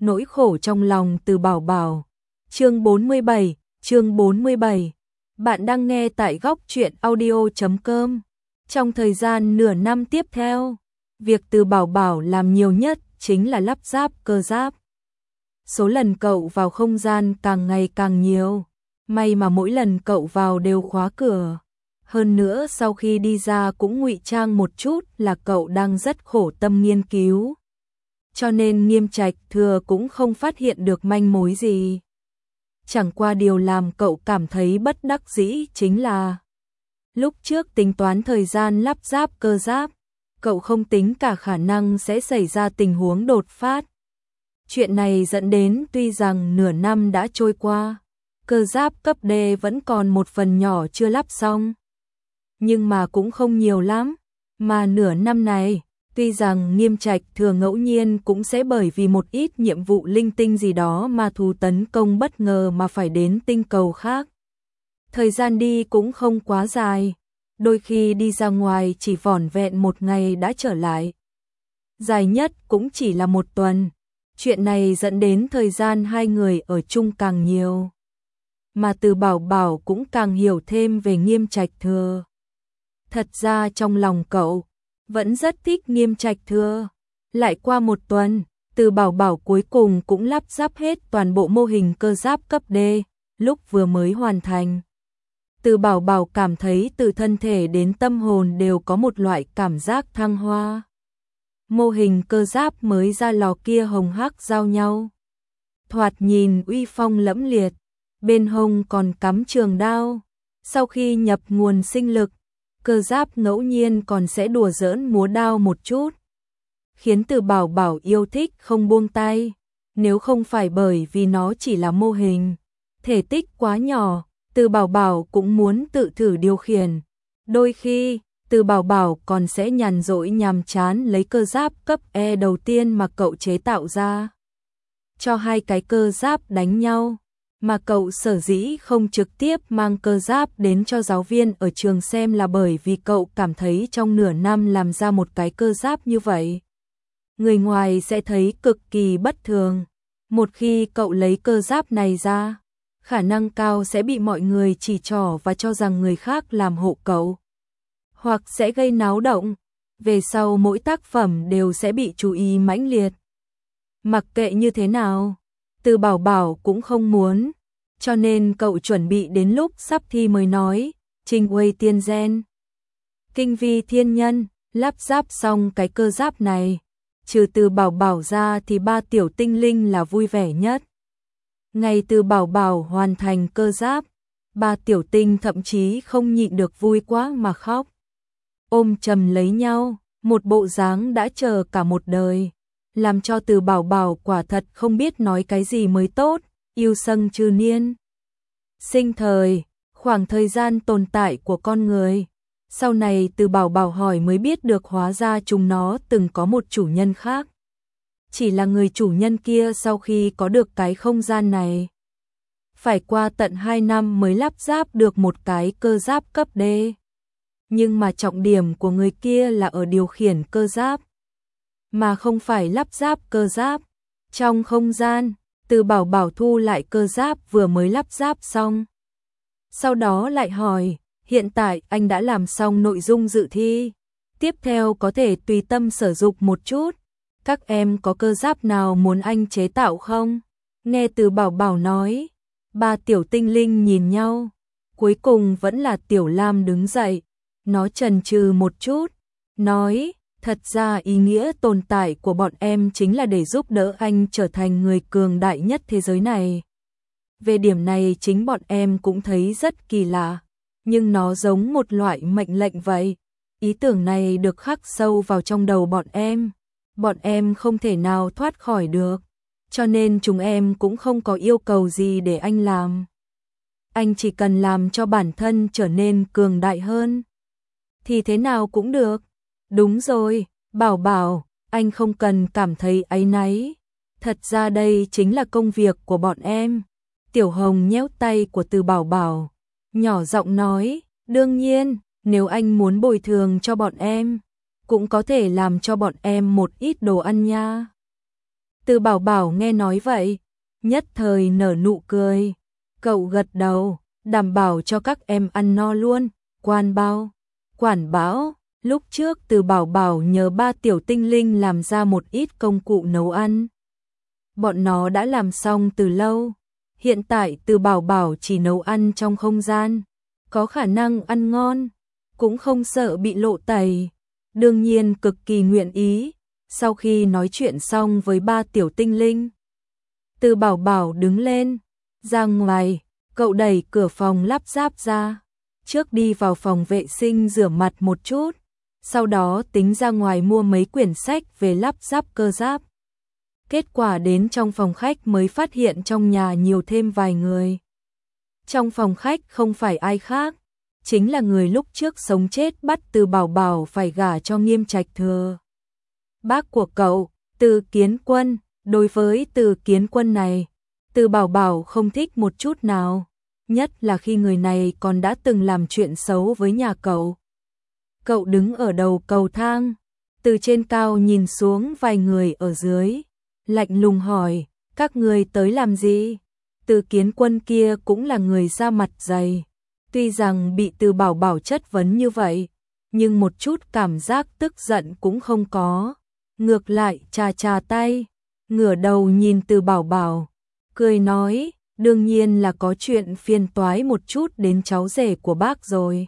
nỗi khổ trong lòng Từ Bảo Bảo. Chương 47. Bạn đang nghe tại góc truyện audio.com. Trong thời gian nửa năm tiếp theo, việc Từ Bảo Bảo làm nhiều nhất chính là lắp ráp cơ giáp. Số lần cậu vào không gian càng ngày càng nhiều, may mà mỗi lần cậu vào đều khóa cửa. Hơn nữa sau khi đi ra cũng ngụy trang một chút là cậu đang rất khổ tâm nghiên cứu. Cho nên Nghiêm Trạch Thừa cũng không phát hiện được manh mối gì. Chẳng qua điều làm cậu cảm thấy bất đắc dĩ chính là lúc trước tính toán thời gian lắp ráp cơ giáp, cậu không tính cả khả năng sẽ xảy ra tình huống đột phát. Chuyện này dẫn đến tuy rằng nửa năm đã trôi qua, cơ giáp cấp D vẫn còn một phần nhỏ chưa lắp xong. Nhưng mà cũng không nhiều lắm, mà nửa năm này, tuy rằng Nghiêm Trạch Thừa ngẫu nhiên cũng sẽ bởi vì một ít nhiệm vụ linh tinh gì đó mà thú tấn công bất ngờ mà phải đến tinh cầu khác. Thời gian đi cũng không quá dài, đôi khi đi ra ngoài chỉ vỏn vẹn một ngày đã trở lại. Dài nhất cũng chỉ là một tuần, chuyện này dẫn đến thời gian hai người ở chung càng nhiều. Mà Từ Bảo Bảo cũng càng hiểu thêm về Nghiêm Trạch Thừa. Thật ra trong lòng cậu vẫn rất thích Nghiêm Trạch Thừa. Lại qua một tuần, Từ Bảo Bảo cuối cùng cũng lắp ráp hết toàn bộ mô hình cơ giáp cấp D, lúc vừa mới hoàn thành. Từ Bảo Bảo cảm thấy từ thân thể đến tâm hồn đều có một loại cảm giác thăng hoa. Mô hình cơ giáp mới ra lò kia hồng hắc giao nhau, thoạt nhìn uy phong lẫm liệt, bên hông còn cắm trường đao. Sau khi nhập nguồn sinh lực, cơ giáp ngẫu nhiên còn sẽ đùa giỡn múa đao một chút, khiến Từ Bảo Bảo yêu thích không buông tay. Nếu không phải bởi vì nó chỉ là mô hình, thể tích quá nhỏ, Từ Bảo Bảo cũng muốn tự thử điều khiển. Đôi khi, Từ Bảo Bảo còn sẽ nhàn rỗi nhàm chán lấy cơ giáp cấp E đầu tiên mà cậu chế tạo ra, cho hai cái cơ giáp đánh nhau. Mà cậu sở dĩ không trực tiếp mang cơ giáp đến cho giáo viên ở trường xem là bởi vì cậu cảm thấy trong nửa năm làm ra một cái cơ giáp như vậy, người ngoài sẽ thấy cực kỳ bất thường. Một khi cậu lấy cơ giáp này ra, khả năng cao sẽ bị mọi người chỉ trỏ và cho rằng người khác làm hộ cậu, hoặc sẽ gây náo động. Về sau mỗi tác phẩm đều sẽ bị chú ý mãnh liệt. Mặc kệ như thế nào, Từ Bảo Bảo cũng không muốn, cho nên cậu chuẩn bị đến lúc sắp thi mới nói, Trình Uy tiên gen, Kinh Vi thiên nhân, lắp ráp xong cái cơ giáp này, trừ Từ Bảo Bảo ra thì ba tiểu tinh linh là vui vẻ nhất. Ngày Từ Bảo Bảo hoàn thành cơ giáp, ba tiểu tinh thậm chí không nhịn được vui quá mà khóc, ôm chầm lấy nhau, một bộ dáng đã chờ cả một đời, làm cho Từ Bảo Bảo quả thật không biết nói cái gì mới tốt. Yêu sâng trừ niên, sinh thời, khoảng thời gian tồn tại của con người. Sau này Từ Bảo Bảo hỏi mới biết được hóa ra chúng nó từng có một chủ nhân khác. Chỉ là người chủ nhân kia sau khi có được cái không gian này, phải qua tận 2 năm mới lắp ráp được một cái cơ giáp cấp D. Nhưng mà trọng điểm của người kia là ở điều khiển cơ giáp, mà không phải lắp ráp cơ giáp. Trong không gian, Từ Bảo Bảo thu lại cơ giáp vừa mới lắp ráp xong. Sau đó lại hỏi, hiện tại anh đã làm xong nội dung dự thi, tiếp theo có thể tùy tâm sử dụng một chút. Các em có cơ giáp nào muốn anh chế tạo không? Nghe Từ Bảo Bảo nói, ba tiểu tinh linh nhìn nhau. Cuối cùng vẫn là Tiểu Lam đứng dậy. Nó chần chừ một chút, nói, thật ra ý nghĩa tồn tại của bọn em chính là để giúp đỡ anh trở thành người cường đại nhất thế giới này. Về điểm này chính bọn em cũng thấy rất kỳ lạ, nhưng nó giống một loại mệnh lệnh vậy. Ý tưởng này được khắc sâu vào trong đầu bọn em không thể nào thoát khỏi được, cho nên chúng em cũng không có yêu cầu gì để anh làm. Anh chỉ cần làm cho bản thân trở nên cường đại hơn, thì thế nào cũng được. Đúng rồi, Bảo Bảo, anh không cần cảm thấy áy náy. Thật ra đây chính là công việc của bọn em. Tiểu Hồng nhéo tay của Từ Bảo Bảo, nhỏ giọng nói, đương nhiên, nếu anh muốn bồi thường cho bọn em, cũng có thể làm cho bọn em một ít đồ ăn nha. Từ Bảo Bảo nghe nói vậy, nhất thời nở nụ cười. Cậu gật đầu, đảm bảo cho các em ăn no luôn. Quản bảo, lúc trước Từ Bảo Bảo nhờ 3 tiểu tinh linh làm ra một ít công cụ nấu ăn. Bọn nó đã làm xong từ lâu. Hiện tại Từ Bảo Bảo chỉ nấu ăn trong không gian, có khả năng ăn ngon, cũng không sợ bị lộ tẩy. Đương nhiên cực kỳ nguyện ý. Sau khi nói chuyện xong với 3 tiểu tinh linh, Từ Bảo Bảo đứng lên, ra ngoài, cậu đẩy cửa phòng lắp ráp ra. Trước đi vào phòng vệ sinh rửa mặt một chút, sau đó tính ra ngoài mua mấy quyển sách về lắp ráp cơ giáp. Kết quả đến trong phòng khách mới phát hiện trong nhà nhiều thêm vài người. Trong phòng khách không phải ai khác, chính là người lúc trước sống chết bắt Từ Bảo Bảo phải gả cho Nghiêm Trạch Thừa. Bác của cậu, Từ Kiến Quân. Đối với Từ Kiến Quân này, Từ Bảo Bảo không thích một chút nào, nhất là khi người này còn đã từng làm chuyện xấu với nhà cậu. Cậu đứng ở đầu cầu thang, từ trên cao nhìn xuống vài người ở dưới, lạnh lùng hỏi, các người tới làm gì? Từ Kiến Quân kia cũng là người da mặt dày, tuy rằng bị Từ Bảo Bảo chất vấn như vậy, nhưng một chút cảm giác tức giận cũng không có, ngược lại chà tay, ngửa đầu nhìn Từ Bảo Bảo, cười nói, đương nhiên là có chuyện phiền toái một chút đến cháu rể của bác rồi.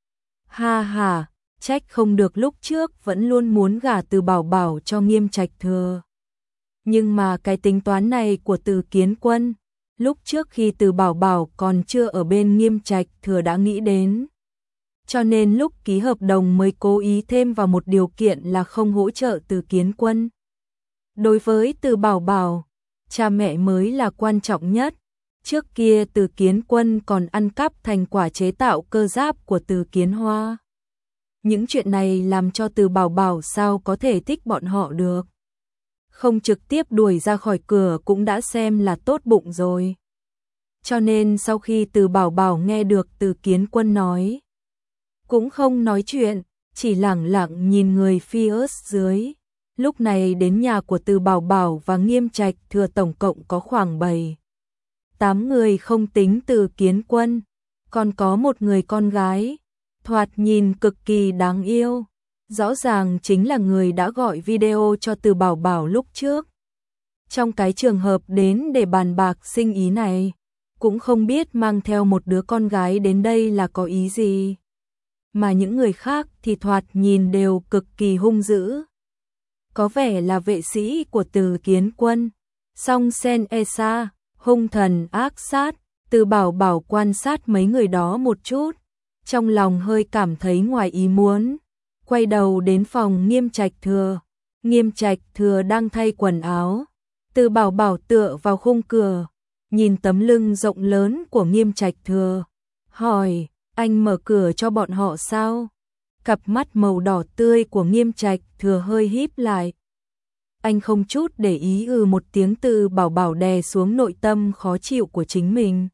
Ha ha, trách không được lúc trước vẫn luôn muốn gả Từ Bảo Bảo cho Nghiêm Trạch Thừa. Nhưng mà cái tính toán này của Từ Kiến Quân, lúc trước khi Từ Bảo Bảo còn chưa ở bên Nghiêm Trạch Thừa đã nghĩ đến. Cho nên lúc ký hợp đồng mới cố ý thêm vào một điều kiện là không hỗ trợ Từ Kiến Quân. Đối với Từ Bảo Bảo, cha mẹ mới là quan trọng nhất. Trước kia Từ Kiến Quân còn ăn cắp thành quả chế tạo cơ giáp của Từ Kiến Hoa. Những chuyện này làm cho Từ Bảo Bảo sao có thể thích bọn họ được. Không trực tiếp đuổi ra khỏi cửa cũng đã xem là tốt bụng rồi. Cho nên sau khi Từ Bảo Bảo nghe được Từ Kiến Quân nói, cũng không nói chuyện, chỉ lẳng lặng nhìn người phía dưới. Lúc này đến nhà của Từ Bảo Bảo và Nghiêm Trạch Thừa tổng cộng có khoảng 7-8 người không tính Từ Kiến Quân, còn có một người con gái, thoạt nhìn cực kỳ đáng yêu, rõ ràng chính là người đã gọi video cho Từ Bảo Bảo lúc trước. Trong cái trường hợp đến để bàn bạc sinh ý này, cũng không biết mang theo một đứa con gái đến đây là có ý gì. Mà những người khác thì thoạt nhìn đều cực kỳ hung dữ. Có vẻ là vệ sĩ của Từ Kiến Quân. Song Sen Esa, hung thần ác sát, Từ Bảo Bảo quan sát mấy người đó một chút, trong lòng hơi cảm thấy ngoài ý muốn. Quay đầu đến phòng Nghiêm Trạch Thừa. Nghiêm Trạch Thừa đang thay quần áo. Từ Bảo Bảo tựa vào khung cửa, nhìn tấm lưng rộng lớn của Nghiêm Trạch Thừa, hỏi, anh mở cửa cho bọn họ sao? Cặp mắt màu đỏ tươi của Nghiêm Trạch Thừa hơi híp lại. Anh không chút để ý một tiếng. Từ Bảo Bảo đè xuống nội tâm khó chịu của chính mình.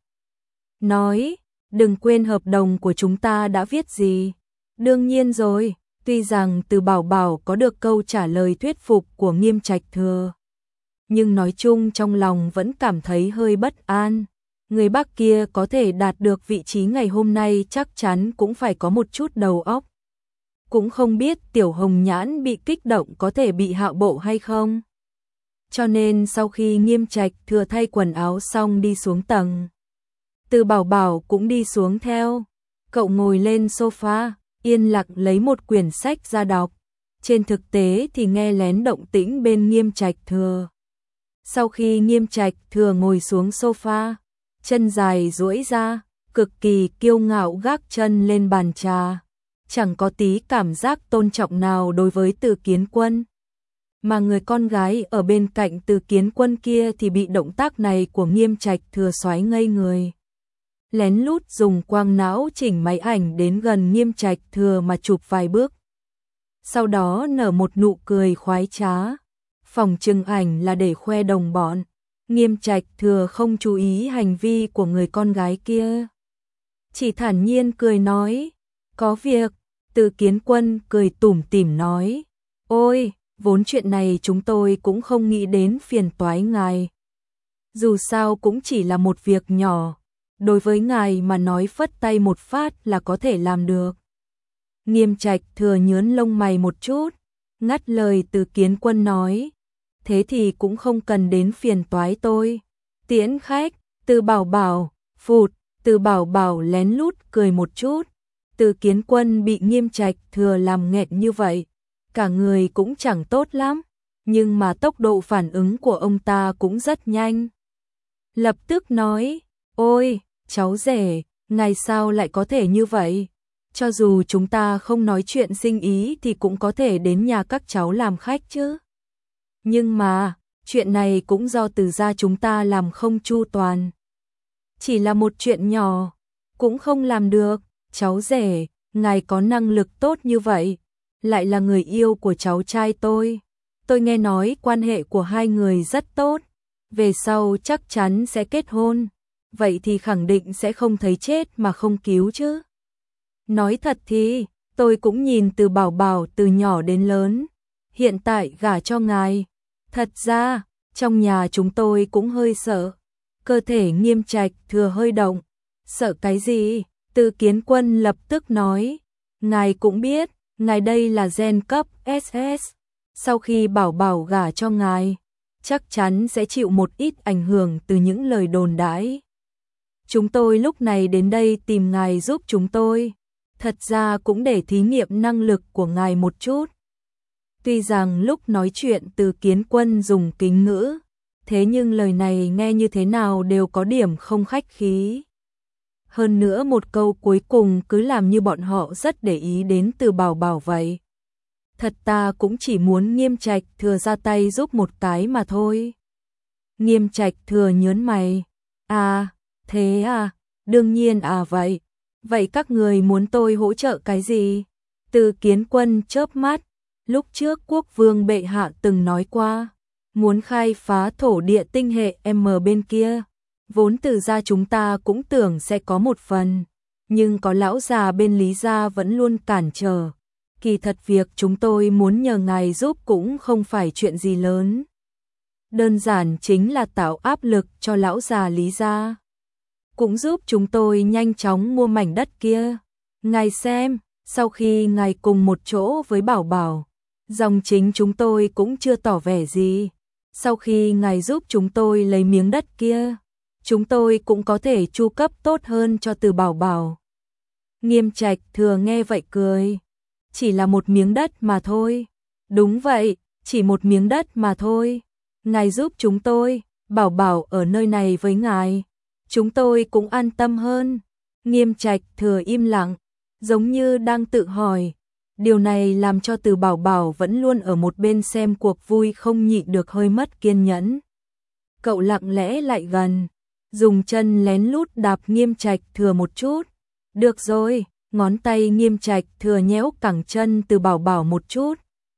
Nói, đừng quên hợp đồng của chúng ta đã viết gì. Đương nhiên rồi, tuy rằng Từ Bảo Bảo có được câu trả lời thuyết phục của Nghiêm Trạch Thừa, nhưng nói chung trong lòng vẫn cảm thấy hơi bất an. Người bác kia có thể đạt được vị trí ngày hôm nay chắc chắn cũng phải có một chút đầu óc. Cũng không biết Tiểu Hồng Nhãn bị kích động có thể bị hạo bộ hay không. Cho nên sau khi Nghiêm Trạch Thừa thay quần áo xong đi xuống tầng, Từ Bảo Bảo cũng đi xuống theo. Cậu ngồi lên sofa, yên lặng lấy một quyển sách ra đọc. Trên thực tế thì nghe lén động tĩnh bên Nghiêm Trạch Thừa. Sau khi Nghiêm Trạch Thừa ngồi xuống sofa, chân dài duỗi ra, cực kỳ kiêu ngạo gác chân lên bàn trà, chẳng có tí cảm giác tôn trọng nào đối với Từ Kiến Quân. Mà người con gái ở bên cạnh Từ Kiến Quân kia thì bị động tác này của Nghiêm Trạch Thừa xoáy ngây người. Lén lút dùng quang não chỉnh máy ảnh đến gần Nghiêm Trạch Thừa mà chụp vài bước. Sau đó nở một nụ cười khoái trá. Phòng trưng ảnh là để khoe đồng bọn. Nghiêm Trạch Thừa không chú ý hành vi của người con gái kia, chỉ thản nhiên cười nói, có việc. Từ Kiến Quân cười tủm tỉm nói, ôi, vốn chuyện này chúng tôi cũng không nghĩ đến phiền toái ngài. Dù sao cũng chỉ là một việc nhỏ, đối với ngài mà nói phất tay một phát là có thể làm được. Nghiêm Trạch Thừa nhướng lông mày một chút, ngắt lời Từ Kiến Quân nói, thế thì cũng không cần đến phiền toái tôi. Tiễn khách, Từ Bảo Bảo, phụt, Từ Bảo Bảo lén lút cười một chút. Từ Kiến Quân bị Nghiêm Trạch Thừa làm nghẹn như vậy, cả người cũng chẳng tốt lắm, nhưng mà tốc độ phản ứng của ông ta cũng rất nhanh. Lập tức nói, ôi, cháu rể, ngài sao lại có thể như vậy? Cho dù chúng ta không nói chuyện sinh ý thì cũng có thể đến nhà các cháu làm khách chứ. Nhưng mà, chuyện này cũng do Từ gia chúng ta làm không chu toàn. Chỉ là một chuyện nhỏ, cũng không làm được. Cháu rể, ngài có năng lực tốt như vậy, lại là người yêu của cháu trai tôi. Tôi nghe nói quan hệ của hai người rất tốt, về sau chắc chắn sẽ kết hôn, vậy thì khẳng định sẽ không thấy chết mà không cứu chứ. Nói thật thì, tôi cũng nhìn Từ Bảo Bảo từ nhỏ đến lớn, hiện tại gả cho ngài. Thật ra, trong nhà chúng tôi cũng hơi sợ. Cơ thể Nghiêm Trạch Thừa hơi động. Sợ cái gì? Từ Kiến Quân lập tức nói, ngài cũng biết, ngài đây là gen cấp SS. Sau khi Bảo Bảo gả cho ngài, chắc chắn sẽ chịu một ít ảnh hưởng từ những lời đồn đãi. Chúng tôi lúc này đến đây tìm ngài giúp chúng tôi, thật ra cũng để thí nghiệm năng lực của ngài một chút. Tuy rằng lúc nói chuyện Từ Kiến Quân dùng kính ngữ, thế nhưng lời này nghe như thế nào đều có điểm không khách khí. Hơn nữa một câu cuối cùng cứ làm như bọn họ rất để ý đến Từ Bảo Bảo vậy. Thật ta cũng chỉ muốn Nghiêm Trạch Thừa ra tay giúp một cái mà thôi. Nghiêm Trạch Thừa nhớn mày. À, thế à, đương nhiên à vậy. Vậy các người muốn tôi hỗ trợ cái gì? Từ Kiến Quân chớp mắt. Lúc trước quốc vương bệ hạ từng nói qua, muốn khai phá thổ địa tinh hệ M bên kia. Vốn Từ gia chúng ta cũng tưởng sẽ có một phần, nhưng có lão già bên Lý gia vẫn luôn cản trở. Kỳ thật việc chúng tôi muốn nhờ ngài giúp cũng không phải chuyện gì lớn. Đơn giản chính là tạo áp lực cho lão già Lý gia. Cũng giúp chúng tôi nhanh chóng mua mảnh đất kia. Ngài xem, sau khi ngài cùng một chỗ với Bảo Bảo, dòng chính chúng tôi cũng chưa tỏ vẻ gì. Sau khi ngài giúp chúng tôi lấy miếng đất kia, chúng tôi cũng có thể chu cấp tốt hơn cho Từ Bảo Bảo. Nghiêm Trạch Thừa nghe vậy cười. Chỉ là một miếng đất mà thôi. Đúng vậy, chỉ một miếng đất mà thôi. Ngài giúp chúng tôi, Bảo Bảo ở nơi này với ngài, chúng tôi cũng an tâm hơn. Nghiêm Trạch Thừa im lặng, giống như đang tự hỏi. Điều này làm cho Từ Bảo Bảo vẫn luôn ở một bên xem cuộc vui không nhịn được hơi mất kiên nhẫn. Cậu lặng lẽ lại gần, dùng chân lén lút đạp Nghiêm Trạch Thừa một chút. Được rồi, ngón tay Nghiêm Trạch Thừa nhéo cẳng chân Từ Bảo Bảo một chút.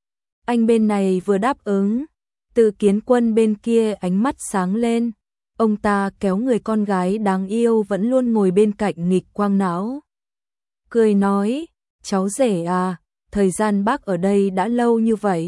Anh bên này vừa đáp ứng, Từ Kiến Quân bên kia ánh mắt sáng lên. Ông ta kéo người con gái đáng yêu vẫn luôn ngồi bên cạnh nghịch quang não. Cười nói, cháu rể à, thời gian bác ở đây đã lâu như vậy,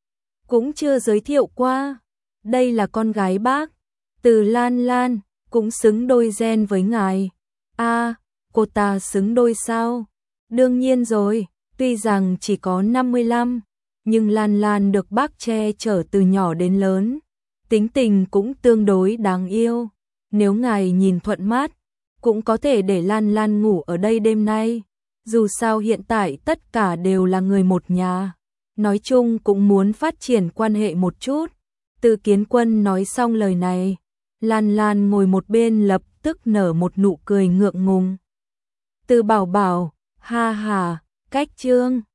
cũng chưa giới thiệu qua. Đây là con gái bác, Từ Lan Lan, cũng xứng đôi gen với ngài. À, cô ta xứng đôi sao? Đương nhiên rồi, tuy rằng chỉ có 55, nhưng Lan Lan được bác che chở từ nhỏ đến lớn, tính tình cũng tương đối đáng yêu. Nếu ngài nhìn thuận mắt, cũng có thể để Lan Lan ngủ ở đây đêm nay. Dù sao hiện tại tất cả đều là người một nhà, nói chung cũng muốn phát triển quan hệ một chút. Từ Kiến Quân nói xong lời này, Lan Lan ngồi một bên lập tức nở một nụ cười ngượng ngùng. Từ Bảo Bảo, ha ha, cách trương.